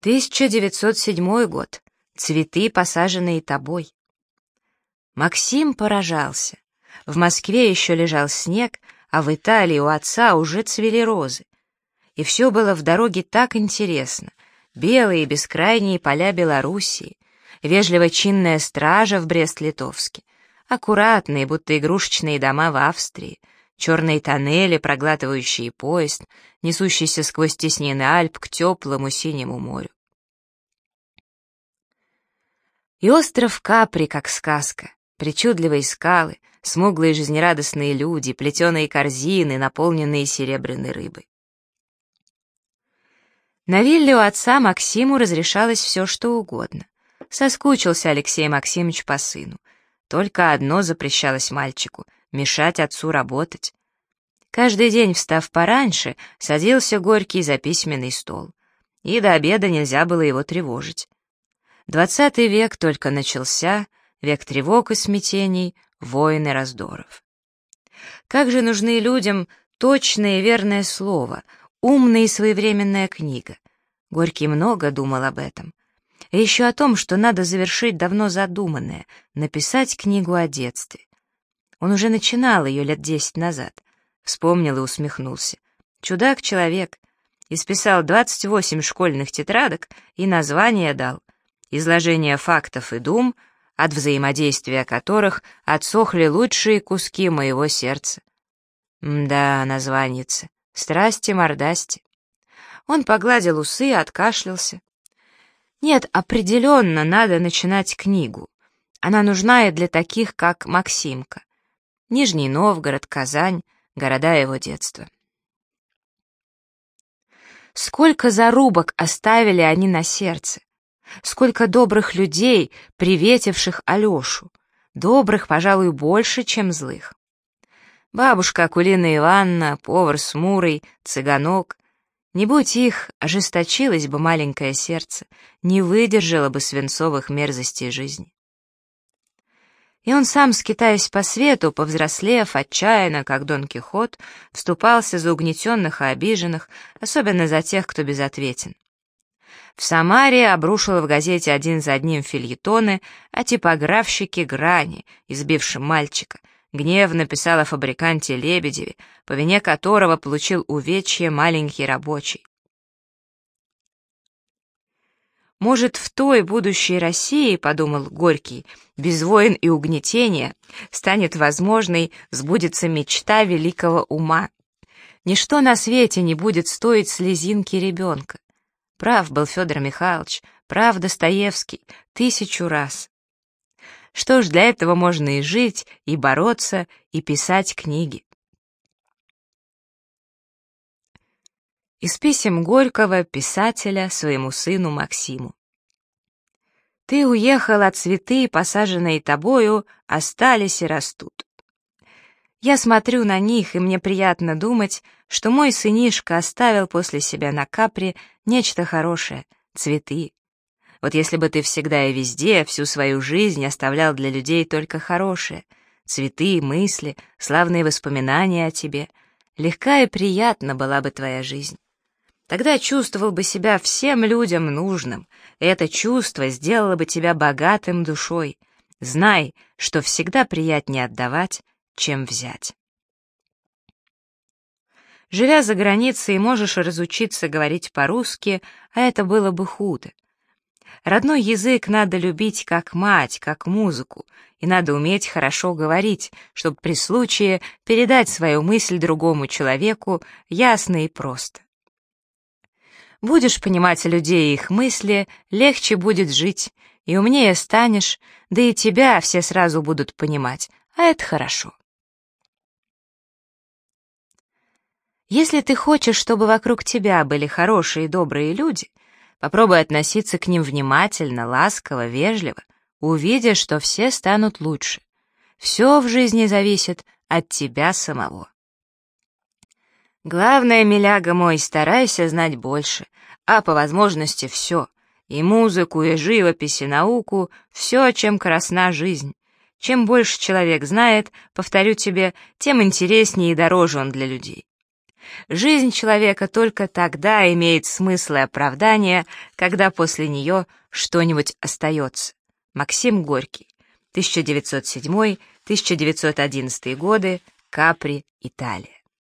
1907 год. Цветы, посаженные тобой. Максим поражался. В Москве еще лежал снег, а в Италии у отца уже цвели розы. И все было в дороге так интересно. Белые бескрайние поля Белоруссии, вежливо-чинная стража в Брест-Литовске, аккуратные, будто игрушечные дома в Австрии, черные тоннели, проглатывающие поезд, несущийся сквозь теснины Альп к теплому синему морю. И остров Капри, как сказка, причудливые скалы, смуглые жизнерадостные люди, плетеные корзины, наполненные серебряной рыбой. На вилле у отца Максиму разрешалось все, что угодно. Соскучился Алексей Максимович по сыну. Только одно запрещалось мальчику — мешать отцу работать. Каждый день, встав пораньше, садился Горький за письменный стол. И до обеда нельзя было его тревожить. 20 век только начался, век тревог и смятений, войн и раздоров. Как же нужны людям точное и верное слово, умная и своевременная книга. Горький много думал об этом. И еще о том, что надо завершить давно задуманное, написать книгу о детстве. Он уже начинал ее лет 10 назад. Вспомнил и усмехнулся. Чудак-человек. Исписал 28 школьных тетрадок и название дал. Изложение фактов и дум, от взаимодействия которых отсохли лучшие куски моего сердца. Да, названица. Страсти-мордасти. Он погладил усы и откашлялся. Нет, определенно надо начинать книгу. Она нужна и для таких, как Максимка. Нижний Новгород, Казань, города его детства. Сколько зарубок оставили они на сердце. Сколько добрых людей, приветивших Алешу. Добрых, пожалуй, больше, чем злых. Бабушка Акулина Ивановна, повар с Мурой, цыганок. Не будь их, ожесточилось бы маленькое сердце, не выдержало бы свинцовых мерзостей жизни. И он сам, скитаясь по свету, повзрослев, отчаянно, как Дон Кихот, вступался за угнетенных и обиженных, особенно за тех, кто безответен. В Самаре обрушил в газете один за одним фельетоны о типографщике Грани, избившем мальчика, гневно писал о фабриканте Лебедеве, по вине которого получил увечье маленький рабочий. Может, в той будущей России, подумал Горький, без войн и угнетения станет возможной, сбудется мечта великого ума. Ничто на свете не будет стоить слезинки ребенка. Прав был Федор Михайлович, прав Достоевский, 1000 раз. Что ж, для этого можно и жить, и бороться, и писать книги. Из писем Горького, писателя, своему сыну Максиму. «Ты уехал, а цветы, посаженные тобою, остались и растут. Я смотрю на них, и мне приятно думать, что мой сынишка оставил после себя на Капри нечто хорошее, цветы. Вот если бы ты всегда и везде, всю свою жизнь оставлял для людей только хорошее, цветы, мысли, славные воспоминания о тебе, легка и приятна была бы твоя жизнь. Тогда чувствовал бы себя всем людям нужным, и это чувство сделало бы тебя богатым душой. Знай, что всегда приятнее отдавать, чем взять». Живя за границей, можешь разучиться говорить по-русски, а это было бы худо. Родной язык надо любить как мать, как музыку, и надо уметь хорошо говорить, чтобы при случае передать свою мысль другому человеку ясно и просто. Будешь понимать людей и их мысли, легче будет жить, и умнее станешь, да и тебя все сразу будут понимать, а это хорошо. Если ты хочешь, чтобы вокруг тебя были хорошие и добрые люди, попробуй относиться к ним внимательно, ласково, вежливо, увидишь, что все станут лучше. Все в жизни зависит от тебя самого. Главное, миляга мой, старайся знать больше, а по возможности все, и музыку, и живопись, и науку, все, чем красна жизнь. Чем больше человек знает, повторю тебе, тем интереснее и дороже он для людей. Жизнь человека только тогда имеет смысл и оправдание, когда после нее что-нибудь остается. Максим Горький, 1907-1911 годы, Капри, Италия.